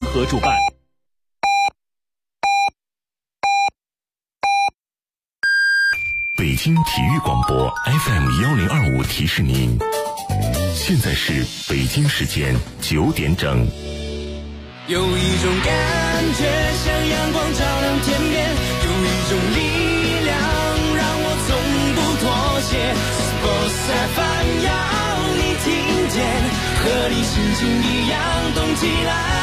合主办。 北京体育广播 FM1025 提示您，现在是北京时间9点整。 有一种感觉像阳光照亮天边，有一种力量让我从不妥协。Sports FM 要你听见，和你心情一样动起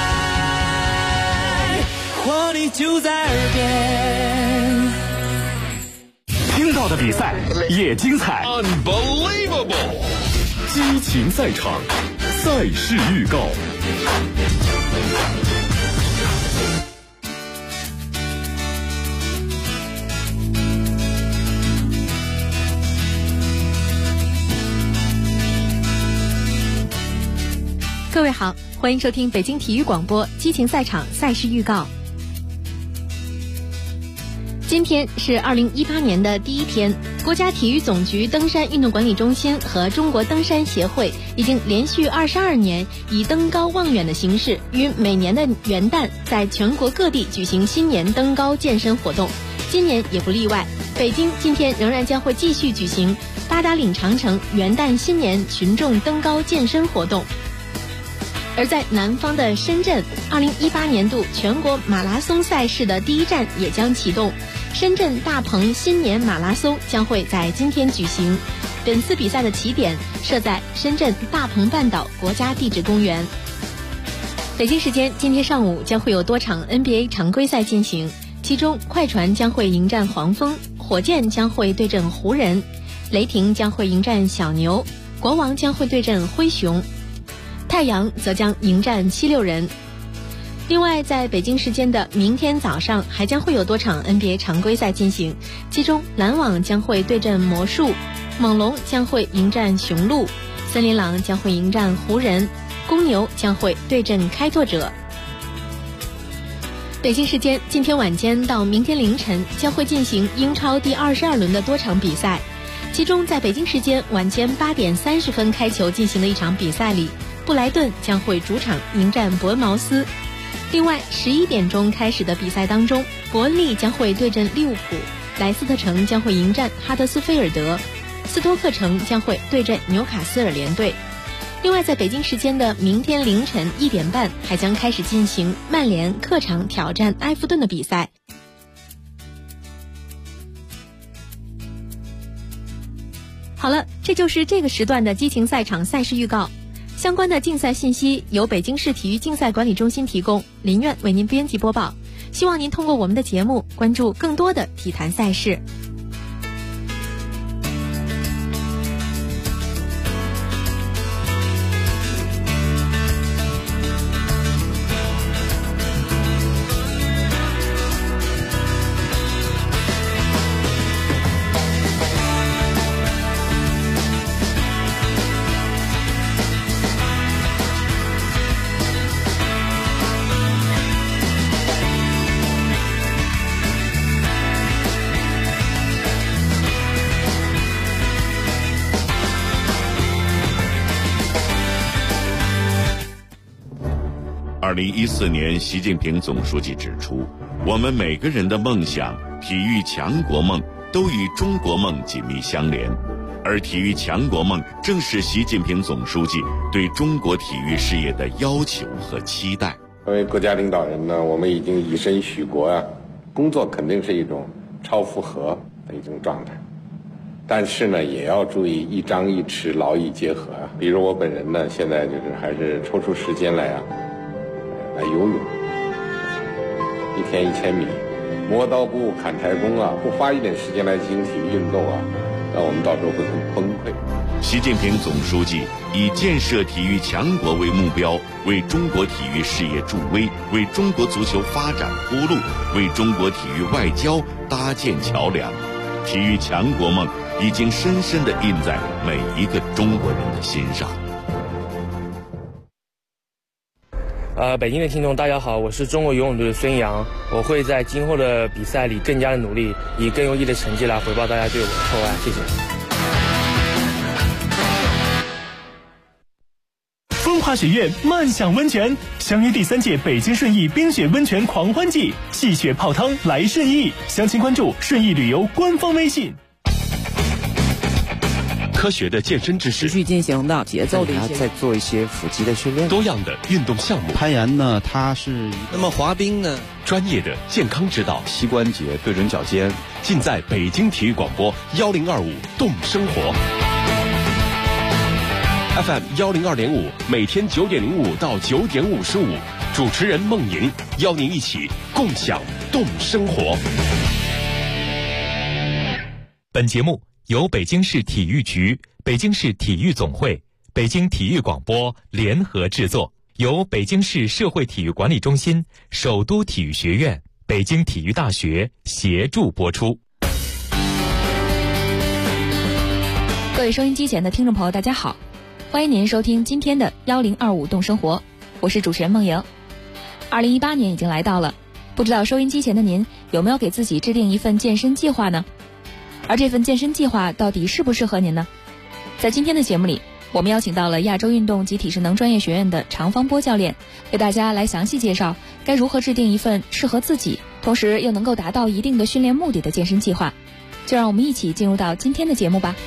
来，活力就在耳边。 听到的比赛也精彩 Unbelievable 激情赛场，赛事预告。 各位好，欢迎收听北京体育广播激情赛场赛事预告。今天是2018年的第一天，国家体育总局登山运动管理中心和中国登山协会已经连续22年以登高望远的形式，于每年的元旦在全国各地举行新年登高健身活动。今年也不例外，北京今天仍然将会继续举行八达岭长城元旦新年群众登高健身活动。而在南方的深圳，2018年度全国马拉松赛事的第一站也将启动，深圳大鹏新年马拉松将会在今天举行。本次比赛的起点设在深圳大鹏半岛国家地质公园。北京时间今天上午将会有多场 NBA 常规赛进行，其中快船将会迎战黄蜂，火箭将会对阵湖人，雷霆将会迎战小牛，国王将会对阵灰熊，太阳则将迎战76人。另外，在北京时间的明天早上还将会有多场 NBA 常规赛进行，其中篮网将会对阵魔术，猛龙将会迎战雄鹿，森林狼将会迎战湖人，公牛将会对阵开拓者。北京时间今天晚间到明天凌晨将会进行英超第22轮的多场比赛，其中在北京时间晚间8点30分开球进行的一场比赛里，布莱顿将会主场迎战伯恩茅斯。另外11点钟开始的比赛当中，伯恩利将会对阵利物浦，莱斯特城将会迎战哈德斯菲尔德，斯托克城将会对阵纽卡斯尔联队。另外在北京时间的明天凌晨1点半还将开始进行曼联客场挑战埃弗顿的比赛。好了，这就是这个时段的激情赛场赛事预告。相关的竞赛信息由北京市体育竞赛管理中心提供，林苑为您编辑播报。希望您通过我们的节目关注更多的体坛赛事。 2014年，习近平总书记指出，我们每个人的梦想、体育强国梦都与中国梦紧密相连，而体育强国梦正是习近平总书记对中国体育事业的要求和期待。 作为国家领导人呢，我们已经以身许国啊，工作肯定是一种超负荷的一种状态，但是呢，也要注意一张一弛，劳逸结合啊。比如我本人呢，现在就是还是抽出时间来游泳，一天1000米，磨刀不误砍柴工啊，不花一点时间来进行体育运动啊，那我们到时候会很崩溃。 习近平总书记以建设体育强国为目标，为中国体育事业助威，为中国足球发展铺路，为中国体育外交搭建桥梁。体育强国梦已经深深地印在每一个中国人的心上。 北京的听众大家好，我是中国游泳队的孙杨，我会在今后的比赛里更加的努力，以更优异的成绩来回报大家对我的厚爱，谢谢。 华学院慢享温泉，相约第3届北京顺义冰雪温泉狂欢季，戏雪泡汤来顺义，详情关注顺义旅游官方微信。 科学的健身知识， 持续进行的节奏的一些， 再做一些腹肌的训练， 多样的运动项目。 攀岩呢，它是那么滑冰呢， 专业的健康指导， 膝关节对准脚尖， 尽在北京体育广播1025动生活 FM 102.5，每天9点05到9点55，主持人孟莹邀您一起共享动生活。 本节目由北京市体育局、北京市体育总会、北京体育广播联合制作，由北京市社会体育管理中心、首都体育学院、北京体育大学协助播出。 各位收音机前的听众朋友，大家好，欢迎您收听今天的1025动生活，我是主持人孟莹。2018年已经来到了，不知道收音机前的您有没有给自己制定一份健身计划呢？而这份健身计划到底适不适合您呢？在今天的节目里，我们邀请到了亚洲运动及体适能专业学院的常方波教练，给大家来详细介绍该如何制定一份适合自己，同时又能够达到一定的训练目的的健身计划。就让我们一起进入到今天的节目吧。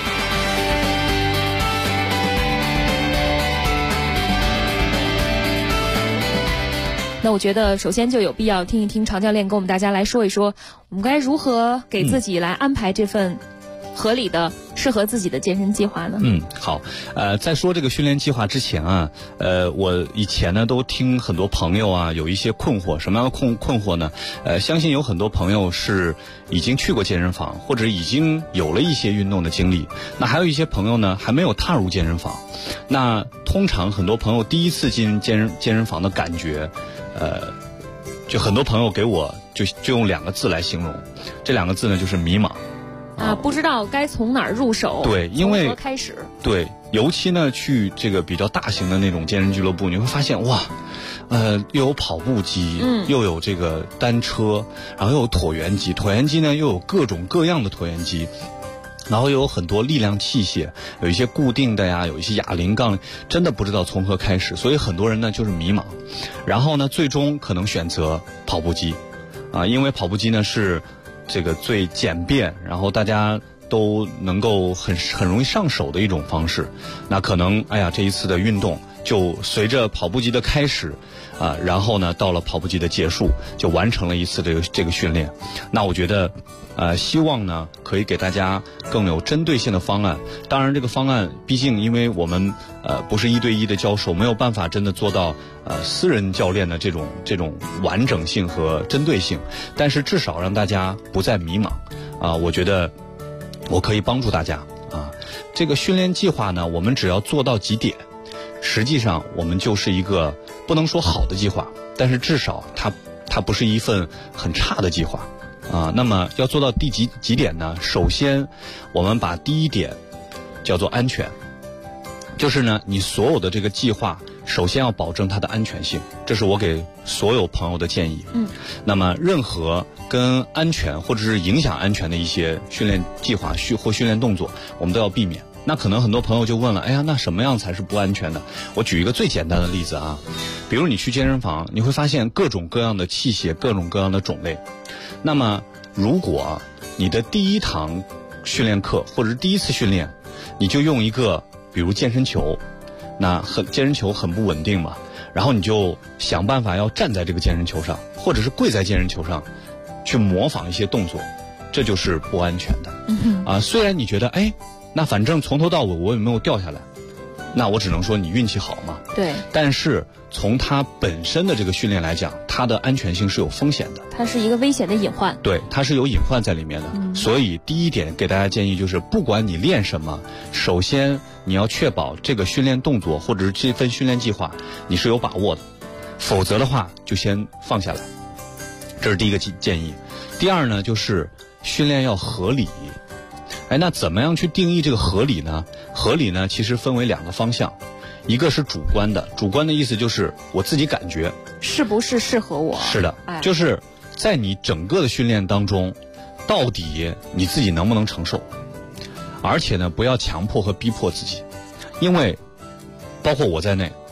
那我觉得首先就有必要听一听常教练跟我们大家来说一说，我们该如何给自己来安排这份合理的适合自己的健身计划呢？ 好，在说这个训练计划之前啊，我以前呢都听很多朋友啊有一些困惑，什么样的困惑呢？相信有很多朋友是已经去过健身房，或者已经有了一些运动的经历，那还有一些朋友呢还没有踏入健身房。那通常很多朋友第一次进健身房的感觉，就很多朋友给我就用2个字来形容，这2个字呢就是迷茫。 不知道该从哪儿入手， 对，因为从何开始， 对，尤其呢去这个比较大型的那种健身俱乐部，你会发现哇，又有跑步机，又有这个单车，然后又有椭圆机，椭圆机呢又有各种各样的椭圆机，然后又有很多力量器械，有一些固定的呀，有一些哑铃杠，真的不知道从何开始，所以很多人呢就是迷茫，然后呢最终可能选择跑步机，因为跑步机呢是这个最简便，然后大家都能够很容易上手的一种方式。那可能这一次的运动就随着跑步机的开始然后呢到了跑步机的结束，就完成了一次这个训练。那我觉得希望呢可以给大家更有针对性的方案。当然这个方案毕竟因为我们不是1对1的教授，没有办法真的做到私人教练的这种完整性和针对性，但是至少让大家不再迷茫我觉得我可以帮助大家这个训练计划呢，我们只要做到几点，实际上我们就是一个不能说好的计划，但是至少它不是一份很差的计划那么要做到第几点呢？首先我们把第1点叫做安全，就是呢你所有的这个计划首先要保证它的安全性，这是我给所有朋友的建议。那么任何跟安全或者是影响安全的一些训练计划或训练动作，我们都要避免。那可能很多朋友就问了，那什么样才是不安全的？我举一个最简单的例子比如你去健身房，你会发现各种各样的器械，各种各样的种类。那么如果你的第1堂训练课或者是第1次训练，你就用一个比如健身球，那健身球很不稳定嘛，然后你就想办法要站在这个健身球上，或者是跪在健身球上去模仿一些动作，这就是不安全的虽然你觉得那反正从头到尾我也没有掉下来，那我只能说你运气好嘛。 对， 但是从它本身的这个训练来讲，它的安全性是有风险的， 它是一个危险的隐患。 对，它是有隐患在里面的所以第1点给大家建议就是，不管你练什么，首先你要确保这个训练动作或者是这份训练计划你是有把握的，否则的话就先放下来，这是第1个建议。第2呢就是训练要合理。那怎么样去定义这个合理呢？合理呢其实分为2个方向，一个是主观的，主观的意思就是我自己感觉是不是适合我。 是的，就是在你整个的训练当中，到底你自己能不能承受，而且呢不要强迫和逼迫自己，因为包括我在内，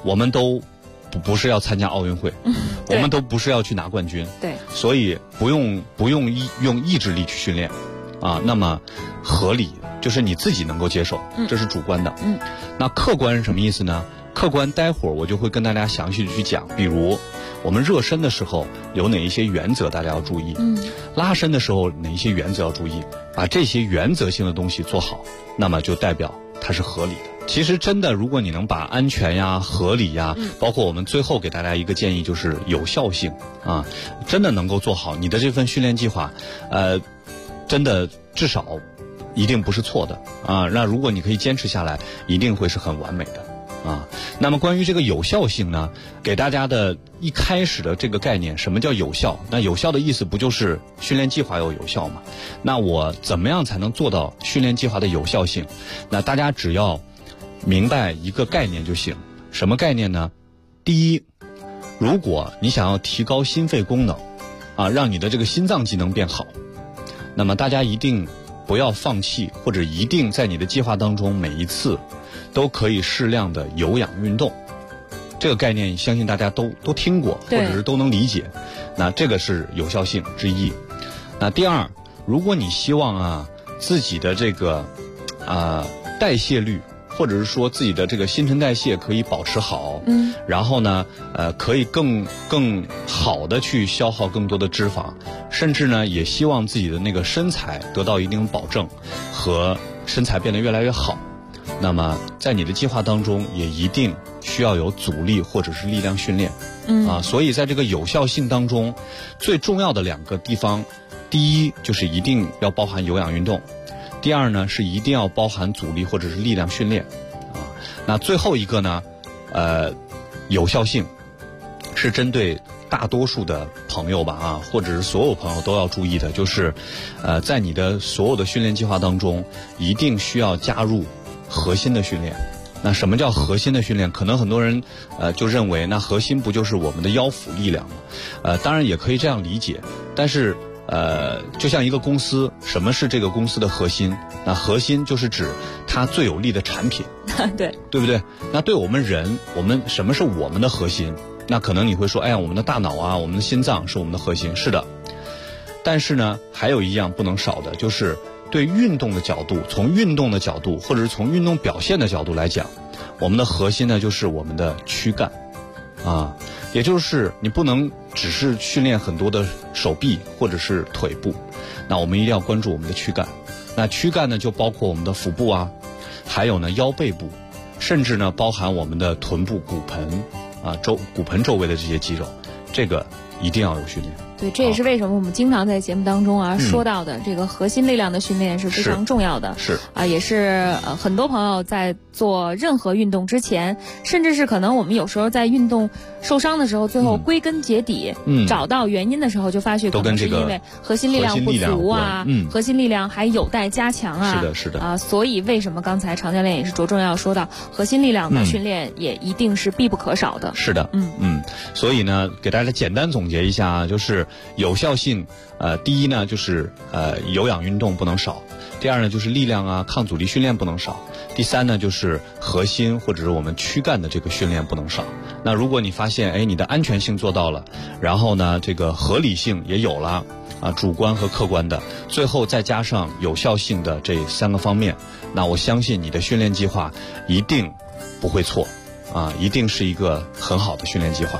我们都不是要参加奥运会，我们都不是要去拿冠军， 对， 所以不用用意志力去训练，啊，那么合理就是你自己能够接受，这是主观的。那客观是什么意思呢？客观待会儿我就会跟大家详细的去讲，比如我们热身的时候有哪一些原则大家要注意，拉伸的时候哪一些原则要注意，把这些原则性的东西做好，那么就代表它是合理的。其实真的，如果你能把安全呀、合理呀，包括我们最后给大家一个建议，就是有效性啊，真的能够做好你的这份训练计划，真的至少一定不是错的啊。那如果你可以坚持下来，一定会是很完美的啊。那么关于这个有效性呢，给大家的一开始的这个概念，什么叫有效？那有效的意思不就是训练计划要有效吗？那我怎么样才能做到训练计划的有效性？那大家只要明白一个概念就行。什么概念呢？第一，如果你想要提高心肺功能啊，让你的这个心脏机能变好，那么大家一定不要放弃，或者一定在你的计划当中每一次都可以适量的有氧运动。这个概念相信大家都听过，或者是都能理解。那这个是有效性之一。那第二，如果你希望啊自己的这个代谢率，或者是说自己的这个新陈代谢可以保持好，然后呢，可以更好的去消耗更多的脂肪，甚至呢，也希望自己的那个身材得到一定保证和身材变得越来越好。那么在你的计划当中，也一定需要有阻力或者是力量训练，所以在这个有效性当中，最重要的两个地方，第一就是一定要包含有氧运动。第二呢，是一定要包含阻力或者是力量训练，那最后一个呢，有效性是针对大多数的朋友吧或者是所有朋友都要注意的，就是在你的所有的训练计划当中，一定需要加入核心的训练。那什么叫核心的训练？可能很多人就认为，那核心不就是我们的腰腹力量吗？当然也可以这样理解，但是就像一个公司，什么是这个公司的核心？那核心就是指它最有利的产品，对不对？那对我们人，什么是我们的核心？那可能你会说，哎呀，我们的大脑啊，我们的心脏是我们的核心，是的。但是呢，还有一样不能少的，就是对运动的角度，从运动的角度，或者是从运动表现的角度来讲，我们的核心呢，就是我们的躯干啊。也就是你不能只是训练很多的手臂或者是腿部，那我们一定要关注我们的躯干。那躯干呢，就包括我们的腹部啊，还有呢腰背部，甚至呢包含我们的臀部、骨盆骨盆周围的这些肌肉，这个一定要有训练。 对，这也是为什么我们经常在节目当中说到的这个核心力量的训练是非常重要的。 是也是很多朋友在做任何运动之前，甚至是可能我们有时候在运动受伤的时候，最后归根结底找到原因的时候，就发现可能是因为核心力量不足啊，核心力量还有待加强啊。 是的所以为什么刚才常教练也是着重要说到核心力量的训练也一定是必不可少的。 是的，所以呢，给大家简单总结一下就是有效性，第一呢就是有氧运动不能少，第二呢就是力量啊、抗阻力训练不能少，第三呢就是核心或者是我们躯干的这个训练不能少。那如果你发现你的安全性做到了，然后呢这个合理性也有了主观和客观的，最后再加上有效性的这三个方面，那我相信你的训练计划一定不会错一定是一个很好的训练计划。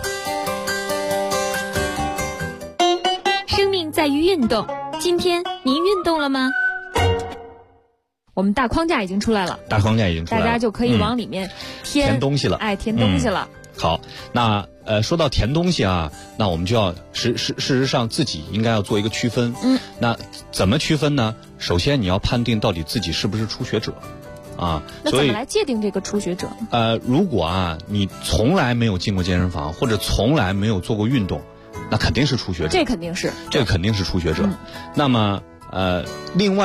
生命在于运动，今天您运动了吗？我们大框架已经出来了， 大家就可以往里面填东西了， 填东西了。 好，那说到填东西那我们就要事实上自己应该要做一个区分。那怎么区分呢？首先你要判定到底自己是不是初学者那怎么来界定这个初学者？ 如果你从来没有进过健身房，或者从来没有做过运动，那肯定是初学者。 这个肯定是初学者。 那么另外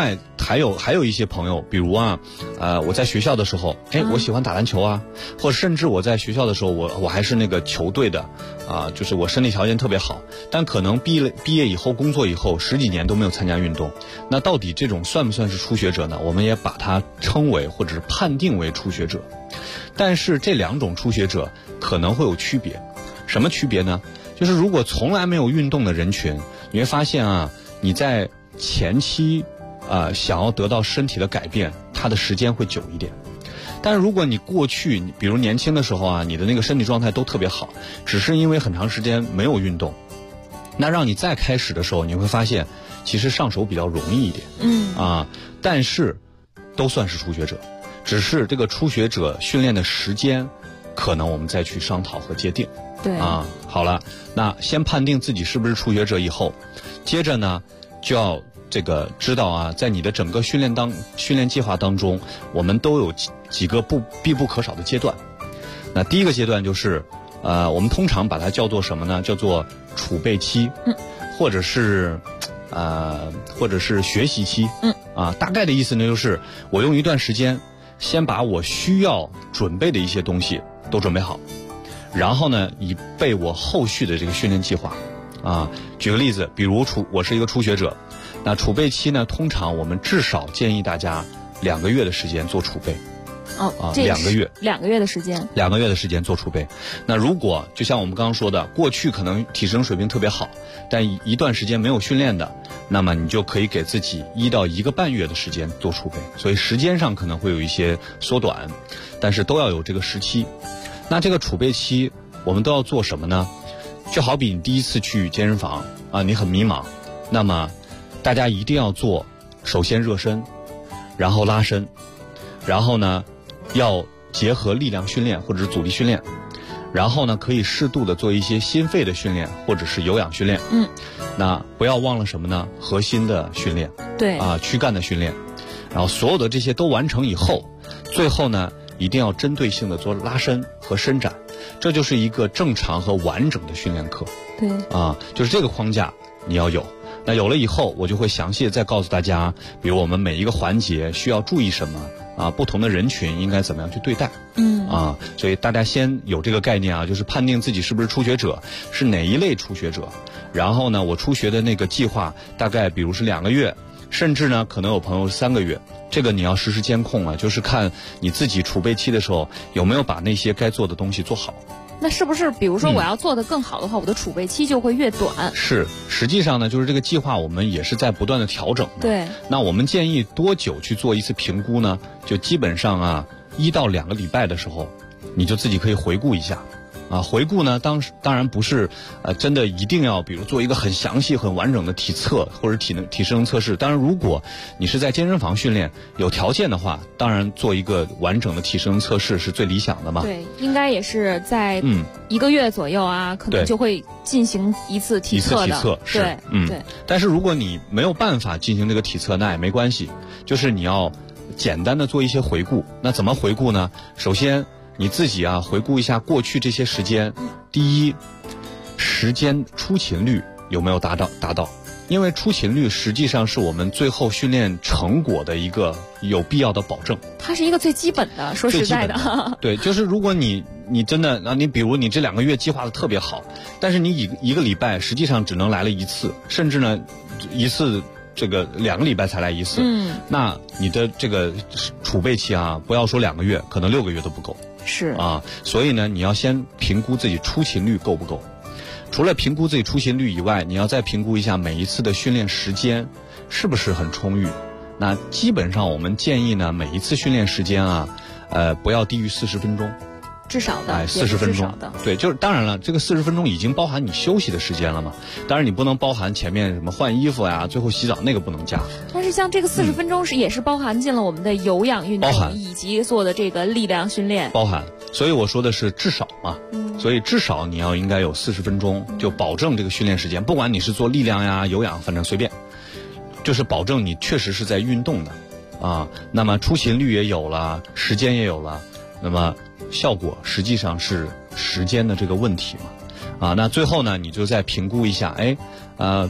还有一些朋友，比如啊，我在学校的时候，我喜欢打篮球啊，或者甚至我在学校的时候，我还是那个球队的，就是我身体条件特别好，但可能毕业以后工作以后10几年都没有参加运动，那到底这种算不算是初学者呢？我们也把它称为或者是判定为初学者，但是这2种初学者可能会有区别，什么区别呢？就是如果从来没有运动的人群，你会发现啊，你在前期想要得到身体的改变，它的时间会久一点。但是如果你过去，比如年轻的时候啊，你的那个身体状态都特别好，只是因为很长时间没有运动，那让你再开始的时候，你会发现其实上手比较容易一点。但是都算是初学者，只是这个初学者训练的时间，可能我们再去商讨和界定。 对好了，那先判定自己是不是初学者以后，接着呢就要这个知道啊，在你的整个训练计划当中，我们都有几个必不可少的阶段。那第一个阶段就是我们通常把它叫做什么呢？叫做储备期，或者是学习期。大概的意思呢就是我用一段时间先把我需要准备的一些东西都准备好，然后呢以备我后续的这个训练计划。举个例子，比如我是一个初学者，那储备期呢，通常我们至少建议大家2个月的时间做储备。2个月 ，2个月的时间 ，2个月的时间做储备。那如果就像我们刚刚说的，过去可能体适能水平特别好，但一段时间没有训练的，那么你就可以给自己1到1个半月的时间做储备。所以时间上可能会有一些缩短，但是都要有这个时期。那这个储备期我们都要做什么呢？就好比你第一次去健身房你很迷茫，那么大家一定要做，首先热身，然后拉伸，然后呢要结合力量训练或者是阻力训练，然后呢可以适度的做一些心肺的训练或者是有氧训练。那不要忘了什么呢？核心的训练， 对躯干的训练，然后所有的这些都完成以后，最后呢一定要针对性的做拉伸和伸展，这就是一个正常和完整的训练课。 对就是这个框架你要有。那有了以后，我就会详细的再告诉大家，比如我们每一个环节需要注意什么不同的人群应该怎么样去对待。所以大家先有这个概念就是判定自己是不是初学者，是哪一类初学者。然后呢，我初学的那个计划大概比如是2个月，甚至呢可能有朋友3个月，这个你要实时监控就是看你自己储备期的时候有没有把那些该做的东西做好。 那是不是比如说我要做得更好的话，我的储备期就会越短？ 是，实际上呢就是这个计划我们也是在不断的调整。 对，那我们建议多久去做一次评估呢？就基本上1到2个礼拜的时候，你就自己可以回顾一下。回顾呢当然不是真的一定要比如做一个很详细很完整的体测或者体适能测试。当然如果你是在健身房训练有条件的话，当然做一个完整的体适能测试是最理想的嘛。 对，应该也是在1个月左右可能就会进行一次体测的。 是对。 但是如果你没有办法进行这个体测，那也没关系，就是你要简单的做一些回顾。那怎么回顾呢？首先你自己回顾一下过去这些时间。第一，时间出勤率有没有达到？因为出勤率实际上是我们最后训练成果的一个有必要的保证。 它是一个最基本的，说实在的。 对，就是如果你真的你比如你这2个月计划的特别好，但是你一个礼拜实际上只能来了1次，甚至呢1次这个2个礼拜才来1次。那你的这个储备期不要说2个月，可能6个月都不够。 是所以呢，你要先评估自己出勤率够不够。除了评估自己出勤率以外，你要再评估一下每一次的训练时间是不是很充裕。那基本上我们建议呢，每一次训练时间不要低于40分钟。 至少的 40分钟的。 对，就是当然了，这个40分钟已经包含你休息的时间了嘛。当然你不能包含前面什么换衣服最后洗澡那个不能加。 但是像这个40分钟也是包含进了我们的有氧运动以及做的这个力量训练。 包含。所以我说的是至少嘛。所以至少你要应该有40分钟，就保证这个训练时间，不管你是做力量有氧，反正随便，就是保证你确实是在运动的那么出勤率也有了，时间也有了，那么效果实际上是时间的这个问题嘛那最后呢，你就再评估一下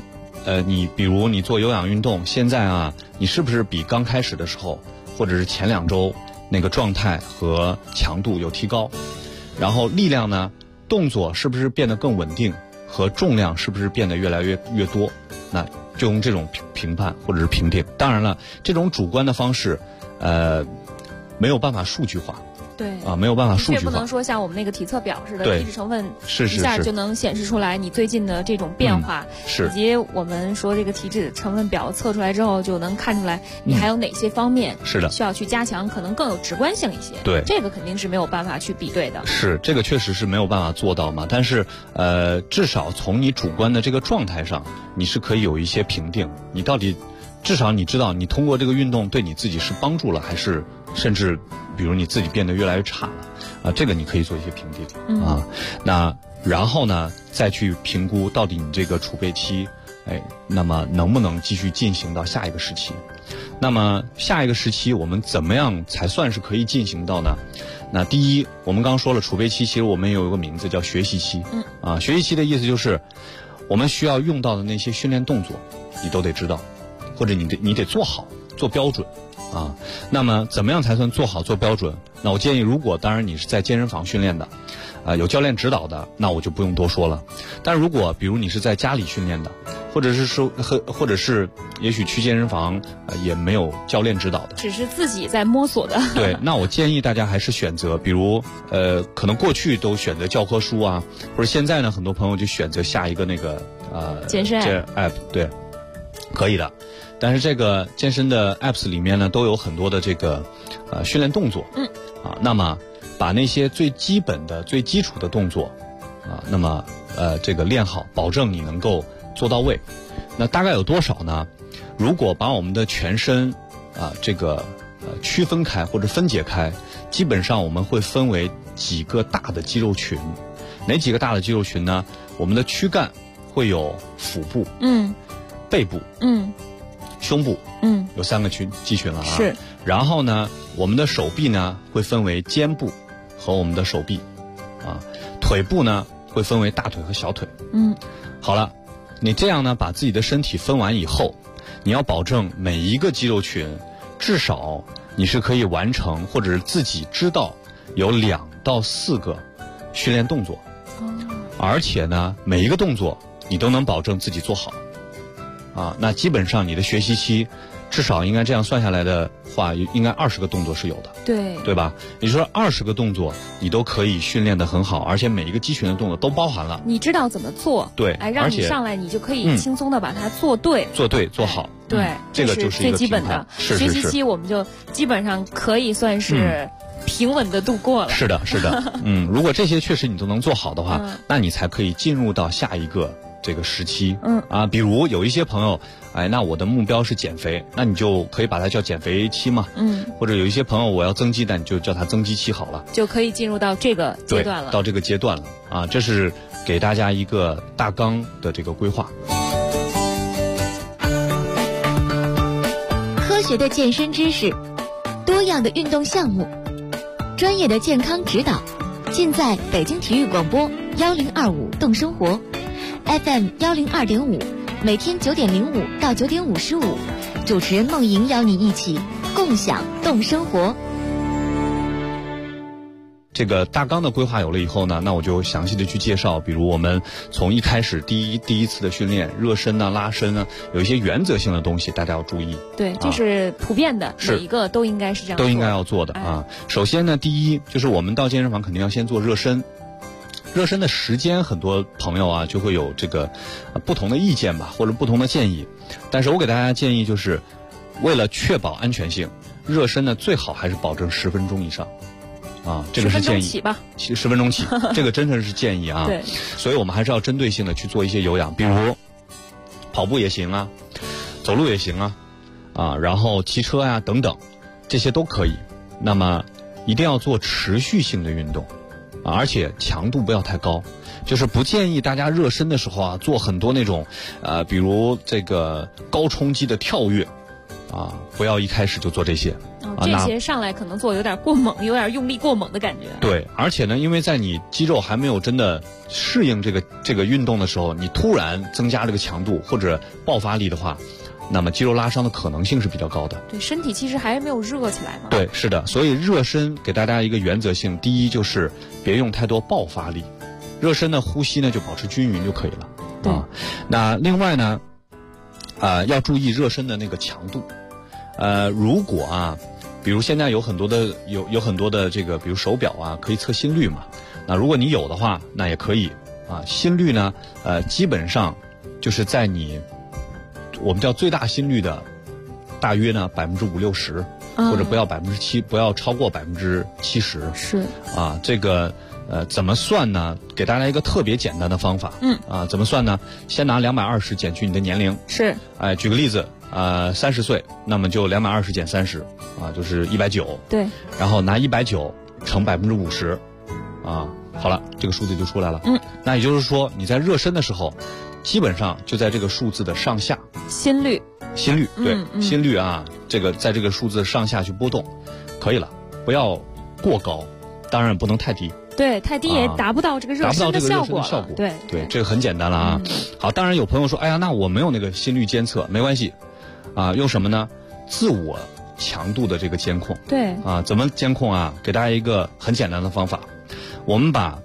你比如你做有氧运动，现在啊，你是不是比刚开始的时候，或者是前2周那个状态和强度有提高？然后力量呢，动作是不是变得更稳定？和重量是不是变得越来越多？那就用这种评判或者是评定。当然了，这种主观的方式，没有办法数据化。 对啊，没有办法数据化， 不能说像我们那个体测表似的，体脂成分一下就能显示出来你最近的这种变化，以及我们说这个体脂成分表测出来之后，就能看出来你还有哪些方面是的需要去加强，可能更有直观性一些。 对， 这个肯定是没有办法去比对的。 是，这个确实是没有办法做到嘛。但是至少从你主观的这个状态上，你是可以有一些评定，你到底至少你知道你通过这个运动对你自己是帮助了，还是甚至比如你自己变得越来越差了啊，这个你可以做一些评定啊。那然后呢，再去评估到底你这个储备期，那么能不能继续进行到下一个时期？那么下一个时期我们怎么样才算是可以进行到呢？那第一，我们刚刚说了储备期，其实我们有一个名字叫学习期。啊，学习期的意思就是我们需要用到的那些训练动作，你都得知道，或者你得做好，做标准。啊，那么怎么样才算做好做标准？那我建议，如果当然你是在健身房训练的，有教练指导的，那我就不用多说了。但如果比如你是在家里训练的，或者是也许去健身房也没有教练指导的， 只是自己在摸索的。 对，那我建议大家还是选择，比如可能过去都选择教科书啊，或者现在呢，很多朋友就选择下一个那个健身 app， 对，可以的。但是这个健身的 apps 里面呢，都有很多的这个训练动作，那么把那些最基本的、最基础的动作那么这个练好，保证你能够做到位。那大概有多少呢？如果把我们的全身这个区分开或者分解开，基本上我们会分为几个大的肌肉群。哪几个大的肌肉群呢？我们的躯干会有腹部，背部，胸部，有3个肌群了啊。 是。 然后呢，我们的手臂呢会分为肩部和我们的手臂，腿部呢会分为大腿和小腿。好了，你这样呢把自己的身体分完以后，你要保证每一个肌肉群至少你是可以完成，或者是自己知道有2到4个训练动作，而且呢每一个动作你都能保证自己做好。那基本上你的学习期至少应该这样算下来的话，应该20个动作是有的，对吧？也就是说20个动作你都可以训练得很好，而且每一个肌群的动作都包含了。 你知道怎么做， 对， 让你上来你就可以轻松的把它做对， 做好。 对， 这个就是最基本的。学习期我们就基本上可以算是平稳的度过了。 是的。如果这些确实你都能做好的话，那你才可以进入到下一个这个时期。比如有一些朋友，那我的目标是减肥，那你就可以把它叫减肥期嘛。或者有一些朋友我要增肌，那你就叫它增肌期好了， 就可以进入到这个阶段了。 到这个阶段了这是给大家一个大纲的这个规划。 科学的健身知识，多样的运动项目，专业的健康指导，尽在北京体育广播1025动生活 FM 102.5，每天9点05到9点55，主持人梦莹邀你一起共享动生活。 这个大纲的规划有了以后呢，那我就详细的去介绍，比如我们从一开始第一次的训练，热身拉伸有一些原则性的东西大家要注意。 对，这是普遍的，每一个都应该是这样做的， 都应该要做的首先呢，第一就是我们到健身房肯定要先做热身。热身的时间，很多朋友就会有这个不同的意见吧，或者不同的建议。但是我给大家建议就是，为了确保安全性，热身呢最好还是保证10分钟以上。这个是建议，10分钟起，这个真的是建议对， 所以我们还是要针对性的去做一些有氧，比如跑步也行走路也行然后骑车等等，这些都可以。那么一定要做持续性的运动而且强度不要太高，就是不建议大家热身的时候做很多那种比如这个高冲击的跳跃不要一开始就做这些。 这些上来可能做有点过猛，有点用力过猛的感觉。 对，而且呢，因为在你肌肉还没有真的适应这个运动的时候，你突然增加这个强度或者爆发力的话，那么肌肉拉伤的可能性是比较高的。 对，身体其实还没有热起来嘛。 对，是的，所以热身给大家一个原则性，第一就是别用太多爆发力，热身呢呼吸呢就保持均匀就可以了。 对， 那另外呢，要注意热身的那个强度。如果比如现在有很多的有很多的这个，比如手表可以测心率嘛。那如果你有的话，那也可以心率呢，基本上就是在我们叫最大心率的大约呢50%-60%，或者不要7%，不要超过70%。 是这个怎么算呢？给大家一个特别简单的方法。怎么算呢？先拿220减去你的年龄。 是。 举个例子，30岁，那么就220减30，就是190。 对。 然后拿190乘50%，好了，这个数字就出来了。那也就是说，你在热身的时候，基本上就在这个数字的上下。 心率， 对，心率这个在这个数字上下去波动，可以了，不要过高，当然不能太低。 对，太低也达不到这个热身的效果。对， 这个很简单了好，当然有朋友说，哎呀，那我没有那个心率监测，没关系，用什么呢？自我强度的这个监控。 对， 怎么监控给大家一个很简单的方法，我们把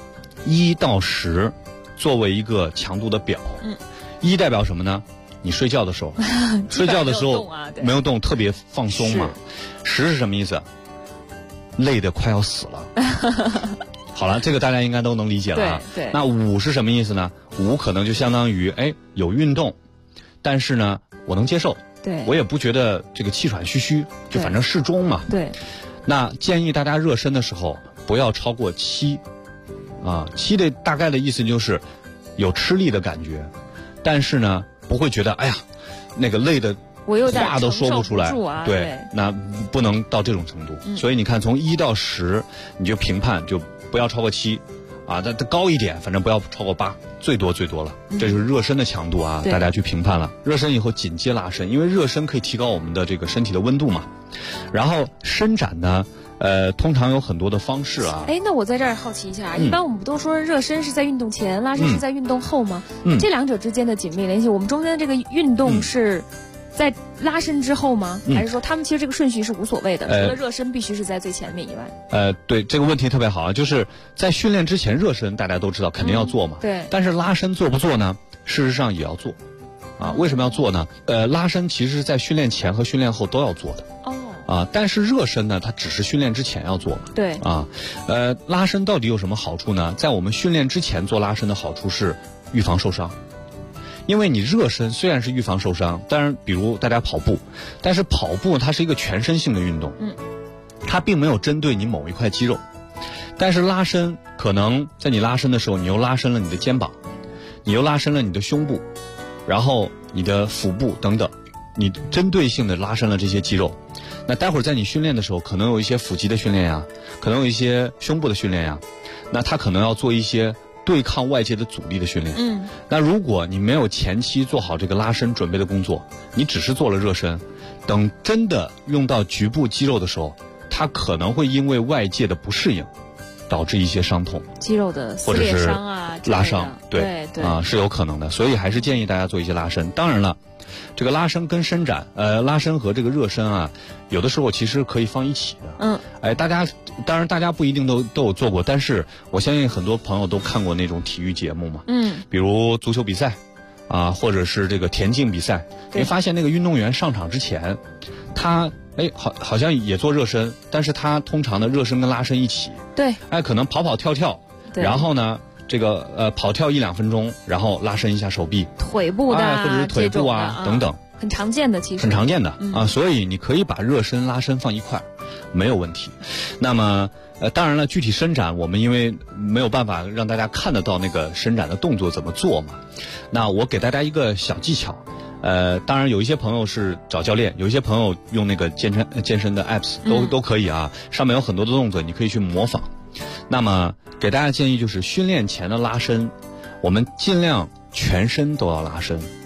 1到10作为一个强度的表。1代表什么呢？你睡觉的时候，没有动，特别放松嘛。10是什么意思？累得快要死了。好了，这个大家应该都能理解了对。 那5是什么意思呢？5可能就相当于有运动，但是呢我能接受。 对， 我也不觉得这个气喘吁吁，就反正适中嘛。 对。 那建议大家热身的时候不要超过7。7的大概的意思就是有吃力的感觉，但是呢不会觉得哎呀那个累的话都说不出来。对，那不能到这种程度。所以你看，从1到10你就评判，就不要超过7它高一点，反正不要超过8，最多了。这就是热身的强度大家去评判了。热身以后紧接拉伸，因为热身可以提高我们的这个身体的温度嘛。然后伸展呢通常有很多的方式那我在这儿好奇一下，一般我们不都说热身是在运动前，拉伸是在运动后吗？这两者之间的紧密联系，我们中间的这个运动是在拉伸之后吗？还是说他们其实这个顺序是无所谓的？除了热身必须是在最前面以外？ 对，这个问题特别好就是在训练之前热身大家都知道肯定要做嘛。 对。 但是拉伸做不做呢？事实上也要做。为什么要做呢？拉伸其实是在训练前和训练后都要做的。但是热身呢，它只是训练之前要做嘛。 对。 拉伸到底有什么好处呢？在我们训练之前做拉伸的好处是预防受伤。因为你热身虽然是预防受伤，当然比如大家跑步，但是跑步它是一个全身性的运动，它并没有针对你某一块肌肉。但是拉伸可能在你拉伸的时候，你又拉伸了你的肩膀，你又拉伸了你的胸部，然后你的腹部等等，你针对性的拉伸了这些肌肉。那待会儿在你训练的时候，可能有一些腹肌的训练呀，可能有一些胸部的训练呀，那它可能要做一些对抗外界的阻力的训练。那如果你没有前期做好这个拉伸准备的工作，你只是做了热身，等真的用到局部肌肉的时候，它可能会因为外界的不适应导致一些伤痛， 肌肉的撕裂伤拉伤。 对是有可能的。所以还是建议大家做一些拉伸。当然了，这个拉伸跟伸展拉伸和这个热身有的时候其实可以放一起的。当然大家不一定都有做过，但是我相信很多朋友都看过那种体育节目嘛。比如足球比赛或者是这个田径比赛，你发现那个运动员上场之前，他好像也做热身，但是他通常的热身跟拉伸一起。 对。 可能跑跳，然后呢这个跑跳1-2分钟，然后拉伸一下手臂、 腿部的或者是腿部等等， 很常见的，其实很常见的所以你可以把热身拉伸放一块，没有问题。那么当然了，具体伸展我们因为没有办法让大家看得到那个伸展的动作怎么做嘛，那我给大家一个小技巧。当然有一些朋友是找教练，有一些朋友用那个健身的 apps 都可以上面有很多的动作你可以去模仿。那么给大家建议就是训练前的拉伸，我们尽量全身都要拉伸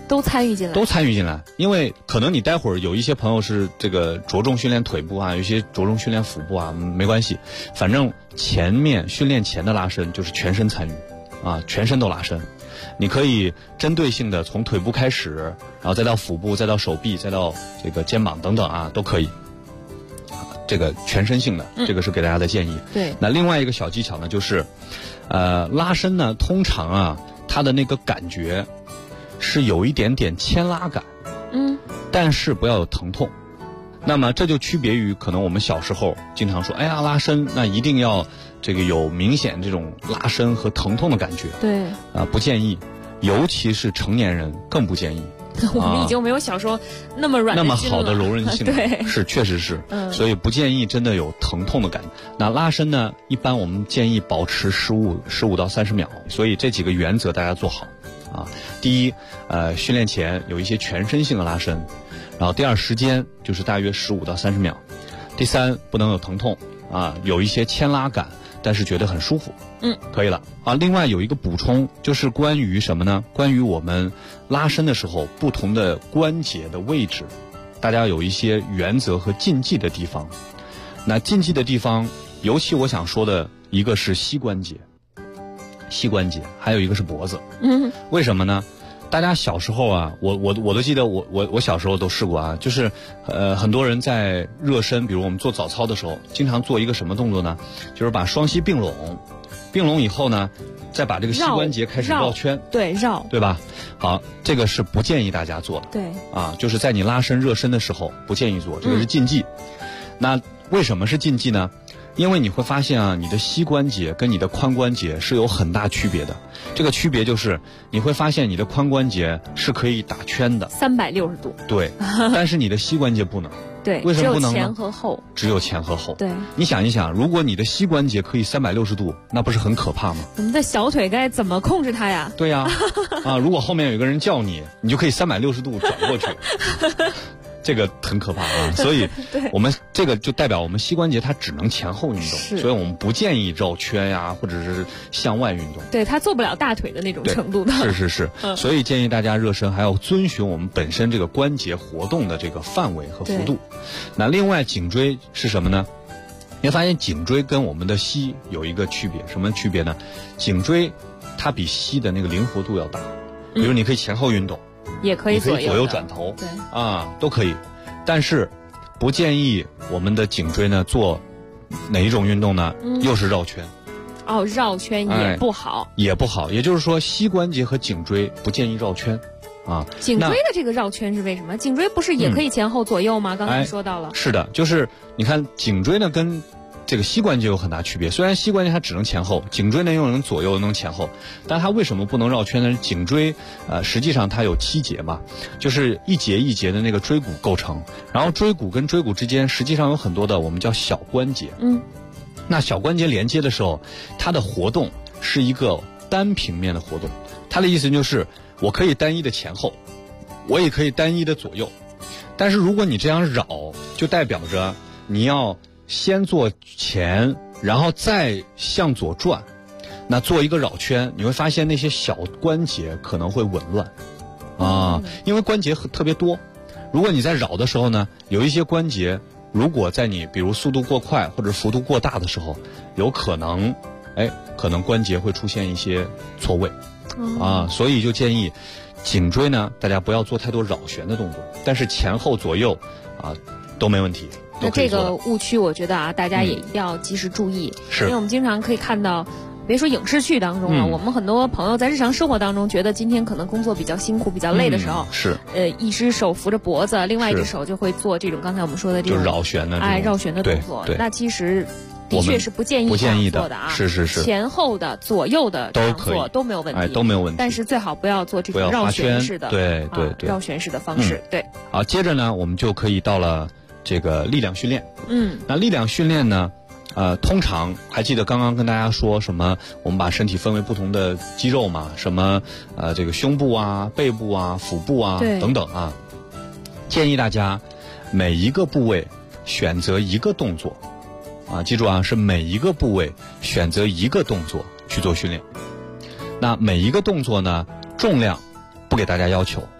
都参与进来， 都参与进来。因为可能你待会儿有一些朋友是这个着重训练腿部啊，有些着重训练腹部啊，没关系，反正前面训练前的拉伸就是全身参与啊，全身都拉伸。你可以针对性的从腿部开始，然后再到腹部，再到手臂，再到这个肩膀等等啊，都可以。这个全身性的，这个是给大家的建议。 对。 那另外一个小技巧呢，就是，拉伸呢，通常啊，它的那个感觉是有一点点牵拉感，但是不要有疼痛。那么这就区别于可能我们小时候经常说，哎呀，拉伸那一定要这个有明显这种拉伸和疼痛的感觉。 对。 不建议，尤其是成年人更不建议。 我们已经没有小时候那么软的那么好的柔韧性了， 对， 是确实是，所以不建议真的有疼痛的感觉。那拉伸呢，一般我们建议保持15到30秒，所以这几个原则大家做好啊。第一，训练前有一些全身性的拉伸，然后第二，时间就是大约15到30秒，第三，不能有疼痛啊，有一些牵拉感，但是觉得很舒服，可以了啊。另外有一个补充，就是关于什么呢？关于我们拉伸的时候不同的关节的位置，大家有一些原则和禁忌的地方。那禁忌的地方，尤其我想说的一个是膝关节，还有一个是脖子。为什么呢？大家小时候啊，我都记得我小时候都试过啊，就是很多人在热身，比如我们做早操的时候，经常做一个什么动作呢？就是把双膝并拢以后呢，再把这个膝关节开始绕圈，对吧？好，这个是不建议大家做的。 对啊，就是在你拉伸热身的时候不建议做，这个是禁忌。那为什么是禁忌呢？因为你会发现啊，你的膝关节跟你的髋关节是有很大区别的。这个区别就是你会发现你的髋关节是可以打圈的 ，360度。 对，但是你的膝关节不能。 对， 为什么不能呢？ 只有前和后。 只有前和后。 对， 你想一想，如果你的膝关节可以360度，那不是很可怕吗？ 我们的小腿该怎么控制它呀？ 对呀，如果后面有一个人叫你，你就可以360度转过去。这个很可怕啊，所以我们这个就代表我们膝关节它只能前后运动，所以我们不建议绕圈呀，或者是向外运动。 对，它做不了大腿的那种程度的。 是，所以建议大家热身还要遵循我们本身这个关节活动的这个范围和幅度。那另外颈椎是什么呢？你会发现颈椎跟我们的膝有一个区别，什么区别呢？颈椎它比膝的那个灵活度要大，比如你可以前后运动。 也可以左右转头， 对都可以，但是不建议我们的颈椎呢做哪一种运动呢？又是绕圈。 绕圈也不好， 也不好。也就是说，膝关节和颈椎不建议绕圈啊。 颈椎的这个绕圈是为什么？颈椎不是也可以前后左右吗？刚才说到了。 是的，就是你看颈椎呢跟这个膝关节有很大区别，虽然膝关节它只能前后，颈椎呢又能左右又能前后，但它为什么不能绕圈呢？颈椎实际上它有7节嘛，就是一节一节的那个椎骨构成，然后椎骨跟椎骨之间实际上有很多的我们叫小关节。那小关节连接的时候，它的活动是一个单平面的活动，它的意思就是我可以单一的前后，我也可以单一的左右，但是如果你这样绕，就代表着你要先做前，然后再向左转，那做一个绕圈，你会发现那些小关节可能会紊乱因为关节特别多。如果你在绕的时候呢，有一些关节如果在你比如速度过快或者幅度过大的时候，有可能关节会出现一些错位所以就建议颈椎呢大家不要做太多绕旋的动作，但是前后左右都没问题。 那这个误区我觉得大家也一定要及时注意，因为我们经常可以看到，别说影视剧当中了，我们很多朋友在日常生活当中觉得今天可能工作比较辛苦比较累的时候，一只手扶着脖子，另外一只手就会做这种刚才我们说的这种绕旋的绕旋的动作。那其实的确是不建议做的是前后的左右的这样做都没有问题， 都没有问题。 但是最好不要做这种绕旋式的， 对绕旋式的方式。对。 好，接着呢，我们就可以到了这个力量训练。那力量训练呢，通常还记得刚刚跟大家说什么？我们把身体分为不同的肌肉嘛，什么这个胸部啊、背部啊、腹部啊等等啊。建议大家每一个部位选择一个动作记住是每一个部位选择一个动作去做训练。那每一个动作呢，重量不给大家要求，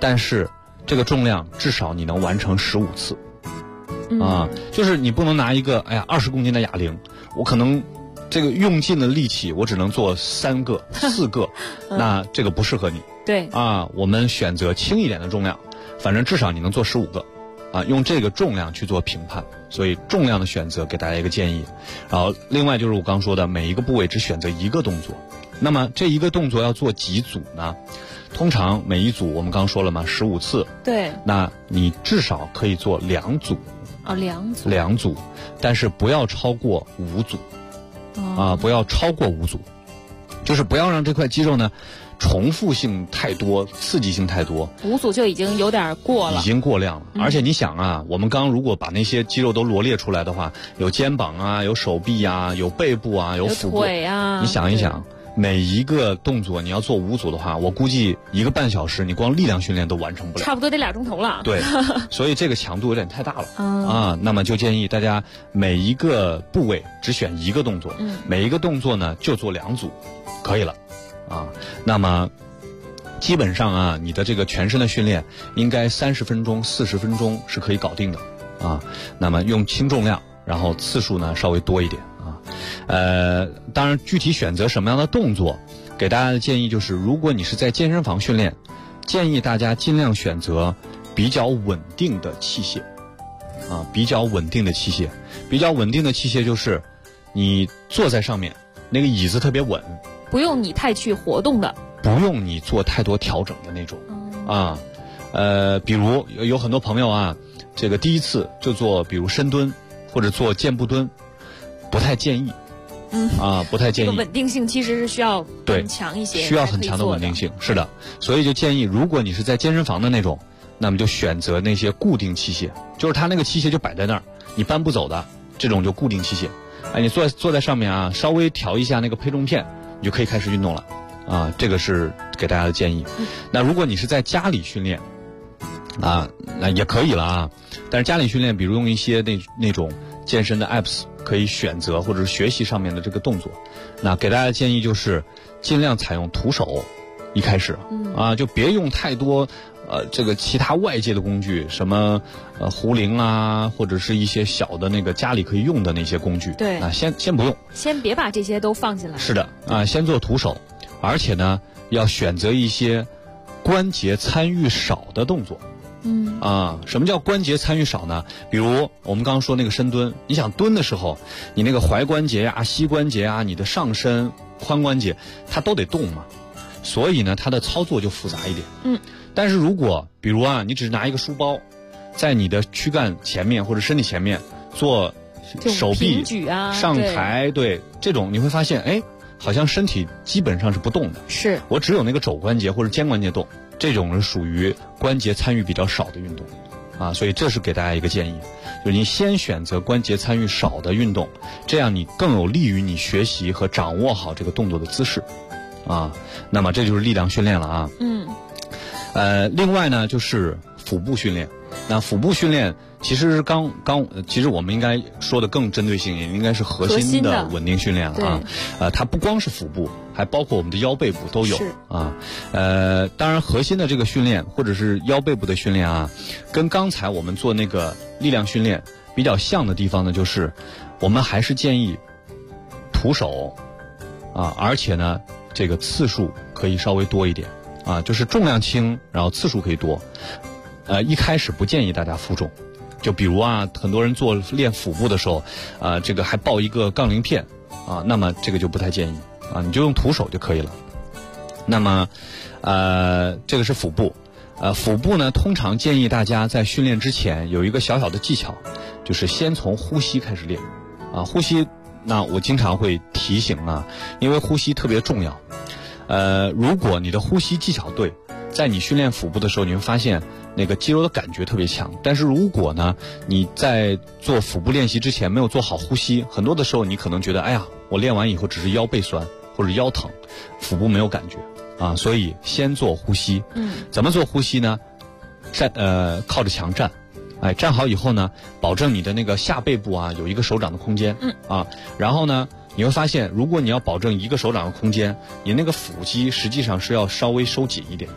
但是这个重量至少你能完成15次。就是你不能拿一个20公斤的哑铃，我可能这个用尽了力气，我只能做3个、4个，那这个不适合你。 对我们选择轻一点的重量，反正至少你能做15个，用这个重量去做评判。所以重量的选择给大家一个建议。然后另外就是我刚说的，每一个部位只选择一个动作。那么这一个动作要做几组呢？通常每一组我们刚说了嘛，15次。 对。 那你至少可以做2组。2组，但是不要超过5组。不要超过5组，就是不要让这块肌肉呢重复性太多，刺激性太多。 5组就已经有点过了， 已经过量了。而且你想我们刚如果把那些肌肉都罗列出来的话，有肩膀有手臂有背部有腹部， 有腿你想一想，每一个动作你要做5组的话，我估计1个半小时你光力量训练都完成不了， 差不多得2钟头了。 对，所以这个强度有点太大了。那么就建议大家每一个部位只选1个动作，每一个动作呢就做2组，可以了。那么基本上你的这个全身的训练应该30分钟、40分钟是可以搞定的。那么用轻重量，然后次数呢稍微多一点。当然具体选择什么样的动作，给大家的建议就是，如果你是在健身房训练，建议大家尽量选择比较稳定的器械。比较稳定的器械，比较稳定的器械就是你坐在上面，那个椅子特别稳， 不用你太去活动的， 不用你做太多调整的那种。比如有很多朋友这个第一次就做比如深蹲或者做箭步蹲，不太建议。不太建议。 这个稳定性其实是需要更强一些， 需要很强的稳定性。是的，所以就建议，如果你是在健身房的那种，那么就选择那些固定器械，就是它那个器械就摆在那儿，你搬不走的这种就固定器械。你坐在上面稍微调一下那个配重片，你就可以开始运动了。这个是给大家的建议。那如果你是在家里训练，那也可以了但是家里训练，比如用一些那种健身的 apps 可以选择，或者是学习上面的这个动作。那给大家的建议就是尽量采用徒手一开始就别用太多这个其他外界的工具，什么壶铃或者是一些小的那个家里可以用的那些工具。 对， 先不用， 先别把这些都放进来。 是的先做徒手，而且呢要选择一些关节参与少的动作。什么叫关节参与少呢？比如我们刚刚说那个深蹲，你想蹲的时候，你那个踝关节膝关节你的上身髋关节它都得动嘛，所以呢它的操作就复杂一点。但是如果比如你只是拿一个书包，在你的躯干前面或者身体前面做手臂举上抬，对这种你会发现好像身体基本上是不动的， 是我只有那个肘关节或者肩关节动，这种是属于关节参与比较少的运动所以这是给大家一个建议，就是你先选择关节参与少的运动，这样你更有利于你学习和掌握好这个动作的姿势那么这就是力量训练了另外呢就是腹部训练。那腹部训练其实其实我们应该说的更针对性，也应该是核心的稳定训练了它不光是腹部，还包括我们的腰背部都有当然核心的这个训练或者是腰背部的训练跟刚才我们做那个力量训练比较像的地方呢，就是我们还是建议徒手而且呢这个次数可以稍微多一点就是重量轻，然后次数可以多。一开始不建议大家负重，就比如很多人练腹部的时候这个还抱一个杠铃片那么这个就不太建议你就用徒手就可以了。那么这个是腹部。腹部呢通常建议大家在训练之前有一个小小的技巧，就是先从呼吸开始练呼吸。那我经常会提醒因为呼吸特别重要。如果你的呼吸技巧对，在你训练腹部的时候，你会发现那个肌肉的感觉特别强。但是如果呢你在做腹部练习之前没有做好呼吸，很多的时候你可能觉得我练完以后只是腰背酸或者腰疼，腹部没有感觉所以先做呼吸。怎么做呼吸呢？靠着墙站，站好以后呢，保证你的那个下背部有一个手掌的空间然后呢你会发现，如果你要保证一个手掌的空间，你那个腹肌实际上是要稍微收紧一点的。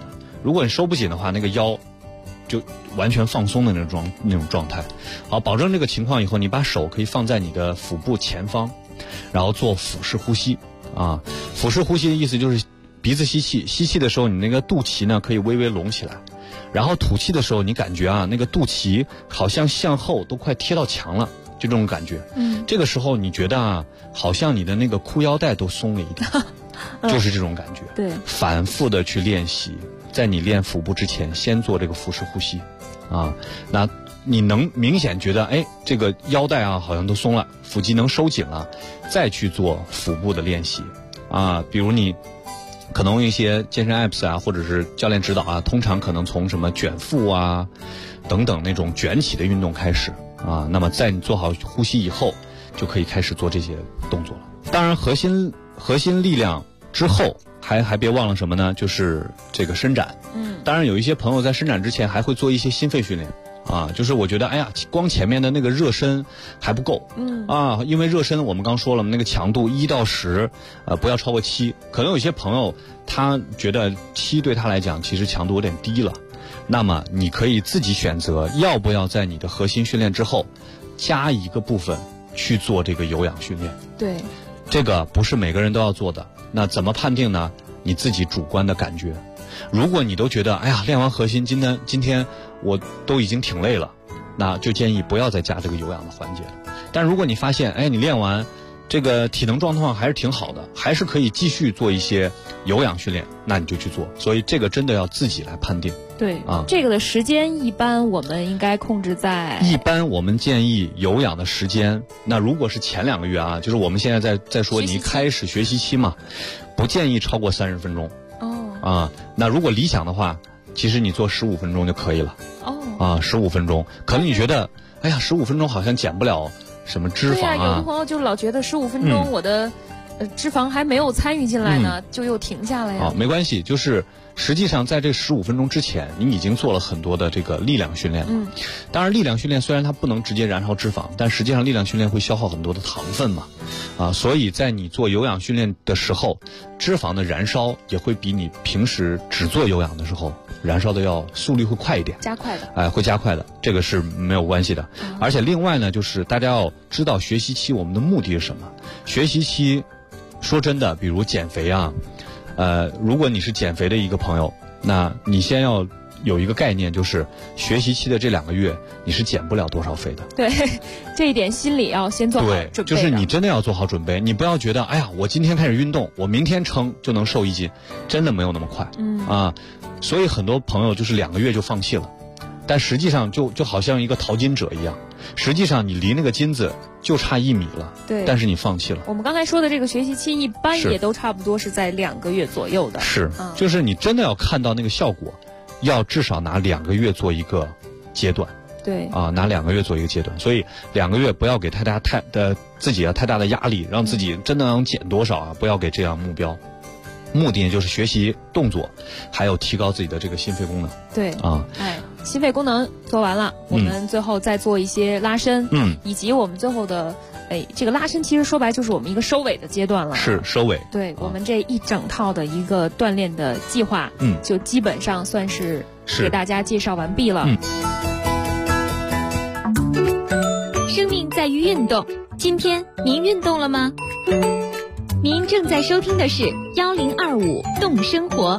如果你收不紧的话，那个腰就完全放松的那种状态。好，保证这个情况以后，你把手可以放在你的腹部前方，然后做腹式呼吸啊。腹式呼吸的意思就是鼻子吸气，吸气的时候你那个肚脐呢可以微微隆起来，然后吐气的时候你感觉啊那个肚脐好像向后都快贴到墙了，就这种感觉。这个时候你觉得啊好像你的那个裤腰带都松了一点，就是这种感觉。 对， 反复的去练习，在你练腹部之前先做这个腹式呼吸啊，那你能明显觉得哎这个腰带啊好像都松了，腹肌能收紧了，再去做腹部的练习啊。比如你可能用一些健身 apps 啊，或者是教练指导啊，通常可能从什么卷腹啊等等那种卷起的运动开始啊。那么在你做好呼吸以后，就可以开始做这些动作了。当然核心力量之后还别忘了什么呢？就是这个伸展。当然有一些朋友在伸展之前还会做一些心肺训练啊，就是我觉得哎呀光前面的那个热身还不够。因为热身我们刚说了那个强度1到10不要超过7。可能有些朋友他觉得7对他来讲其实强度有点低了，那么你可以自己选择要不要在你的核心训练之后加一个部分去做这个有氧训练。 对， 这个不是每个人都要做的。那怎么判定呢？你自己主观的感觉。如果你都觉得哎呀练完核心今天我都已经挺累了，那就建议不要再加这个有氧的环节了。但如果你发现哎你练完这个体能状况还是挺好的，还是可以继续做一些有氧训练，那你就去做。所以这个真的要自己来判定。 对啊，这个的时间一般我们应该控制在， 一般我们建议有氧的时间，那如果是前2个月啊，就是我们现在在说你开始学习期嘛，不建议超过30分钟。那如果理想的话，其实你做15分钟就可以了。15分钟，可能你觉得哎呀15分钟好像减不了什么脂肪啊。 有的朋友就老觉得15分钟我的脂肪还没有参与进来呢，就又停下了呀。 没关系，就是实际上在这15分钟之前，你已经做了很多的这个力量训练了。当然力量训练虽然它不能直接燃烧脂肪，但实际上力量训练会消耗很多的糖分嘛。所以在你做有氧训练的时候，脂肪的燃烧也会比你平时只做有氧的时候燃烧的要速率会快一点， 加快的。 会加快的，这个是没有关系的。而且另外呢，就是大家要知道学习期我们的目的是什么。学习期说真的，比如减肥啊，如果你是减肥的一个朋友，那你先要有一个概念，就是学习期的这2个月你是减不了多少肥的。 对，这一点心理要先做好准备。 就是你真的要做好准备，你不要觉得哎呀我今天开始运动，我明天称就能瘦1斤，真的没有那么快。所以很多朋友就是2个月就放弃了，但实际上就好像一个淘金者一样，实际上你离那个金子就差1米了。 对， 但是你放弃了。 我们刚才说的这个学习期一般也都差不多是在2个月左右的。 是，就是你真的要看到那个效果，要至少拿2个月做一个阶段。 对拿2个月做一个阶段，所以2个月不要给自己太大的压力，让自己真的能减多少啊，不要给这样目标。目的就是学习动作，还有提高自己的这个心肺功能。 对心肺功能做完了，我们最后再做一些拉伸，以及我们最后的这个拉伸其实说白就是我们一个收尾的阶段了。 是收尾。 对，我们这一整套的一个锻炼的计划，就基本上算是给大家介绍完毕了。 生命在于运动，今天您运动了吗？您正在收听的是1025动生活。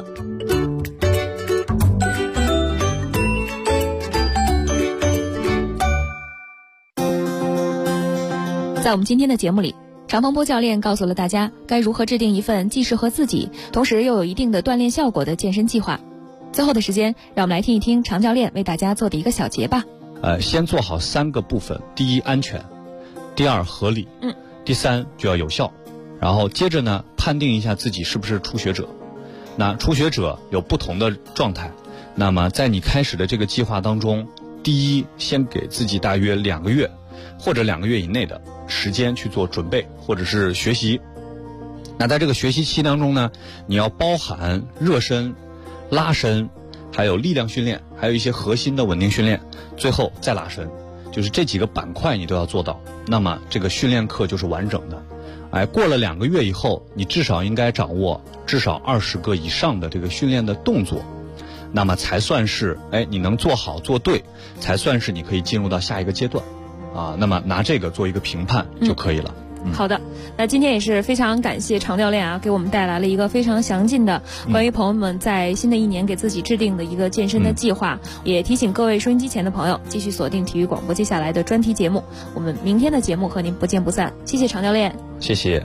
在我们今天的节目里，常风波教练告诉了大家该如何制定一份既适合自己，同时又有一定的锻炼效果的健身计划。最后的时间，让我们来听一听常教练为大家做的一个小结吧。 先做好3个部分：第一，安全；第2，合理；第3，就要有效。然后接着呢，判定一下自己是不是初学者。那初学者有不同的状态，那么在你开始的这个计划当中，第一，先给自己大约2个月或者2个月以内的时间去做准备或者是学习。那在这个学习期当中呢，你要包含热身、拉伸，还有力量训练，还有一些核心的稳定训练，最后再拉伸，就是这几个板块你都要做到，那么这个训练课就是完整的。过了2个月以后，你至少应该掌握至少20个以上的这个训练的动作。 那么才算是你能做好做对，才算是你可以进入到下一个阶段啊。那么拿这个做一个评判就可以了。 好的，那今天也是非常感谢常教练啊，给我们带来了一个非常详尽的关于朋友们在新的一年给自己制定的一个健身的计划，也提醒各位收音机前的朋友继续锁定体育广播接下来的专题节目，我们明天的节目和您不见不散。谢谢常教练。 谢谢。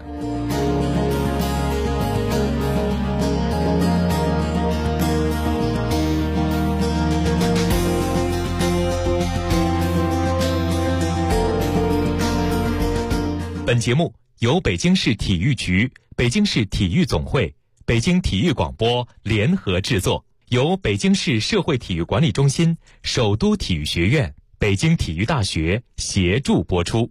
本节目由北京市体育局、北京市体育总会、北京体育广播联合制作，由北京市社会体育管理中心、首都体育学院、北京体育大学协助播出。